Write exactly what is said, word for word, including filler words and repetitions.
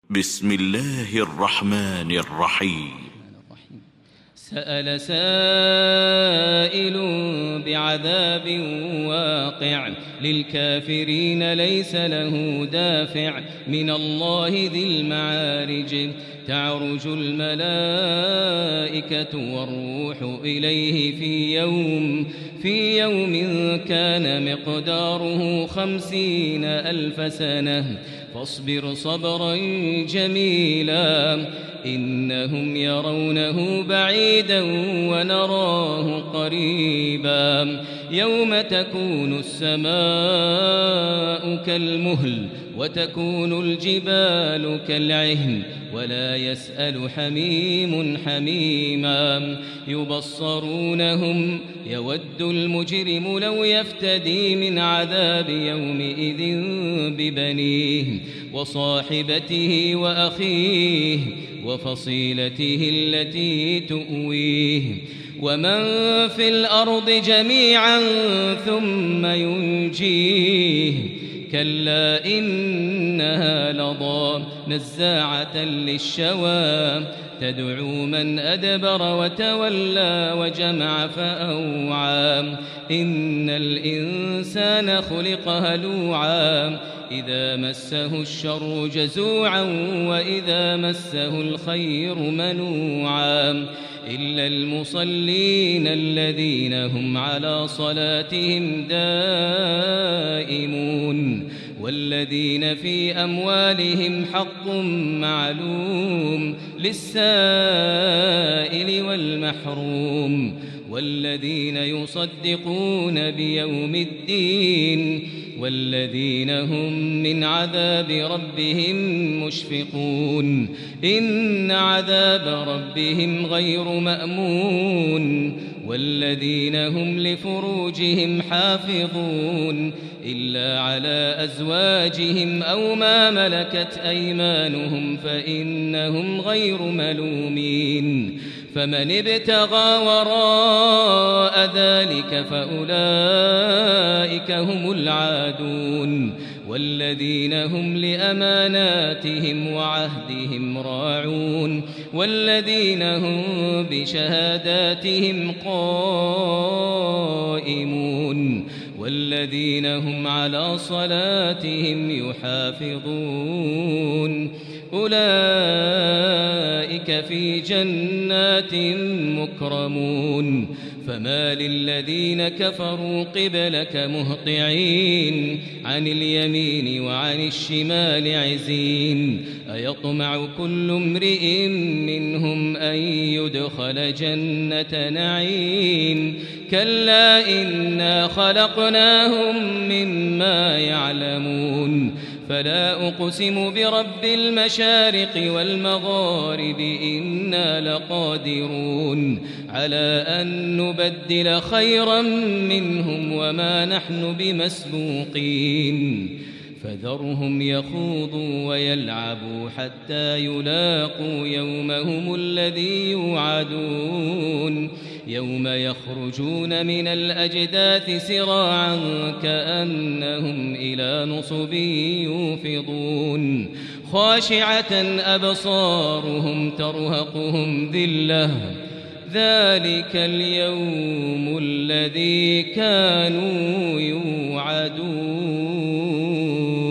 بسم الله الرحمن الرحيم. سأل سائل بعذاب واقع للكافرين ليس له دافع من الله ذي المعارج تعرج الملائكة والروح إليه في يوم في يوم كان مقداره خمسين ألف سنة فاصبر صبرا جميلا إنهم يرونه بعيدا ونراه قريبا يوم تكون السماء كالمهل وتكون الجبال كالعهن ولا يسأل حميم حميما يبصرونهم يود المجرم لو يفتدي من عذاب يومئذ ببنيه وصاحبته وأخيه وفصيلته التي تؤويه ومن في الأرض جميعا ثم ينجيه كلا إنها لظى نزاعة للشوى تدعو من أدبر وتولى وجمع فأوعى إن الإنسان خلق هلوعا إذا مسه الشر جزوعا وإذا مسه الخير منوعا إلا المصلين الذين هم على صلاتهم دائمون والذين في أموالهم حق معلوم للسائل والمحروم والذين يصدقون بيوم الدين والذين هم من عذاب ربهم مشفقون إن عذاب ربهم غير مأمون والذين هم لفروجهم حافظون إلا على أزواجهم أو ما ملكت أيمانهم فإنهم غير ملومين فمن ابتغى وراء ذلك فأولئك هم العادون والذين هم لأماناتهم وعهدهم راعون والذين هم بشهاداتهم قائمون والذين هم على صلاتهم يحافظون أولئك في جنات مكرمون فما للذين كفروا قبلك مهطعين عن اليمين وعن الشمال عزين أيطمع كل امرئ منهم أن يدخل جنة نعيم كلا إنا خلقناهم مما يعلمون فلا أقسم برب المشارق والمغارب إنا لقادرون على أن نبدل خيرا منهم وما نحن بمسبوقين فذرهم يخوضوا ويلعبوا حتى يلاقوا يومهم الذي يوعدون يوم يخرجون من الأجداث سراعا كأنهم إلى نصب يوفضون خاشعة أبصارهم ترهقهم ذلة ذلك اليوم الذي كانوا يوعدون.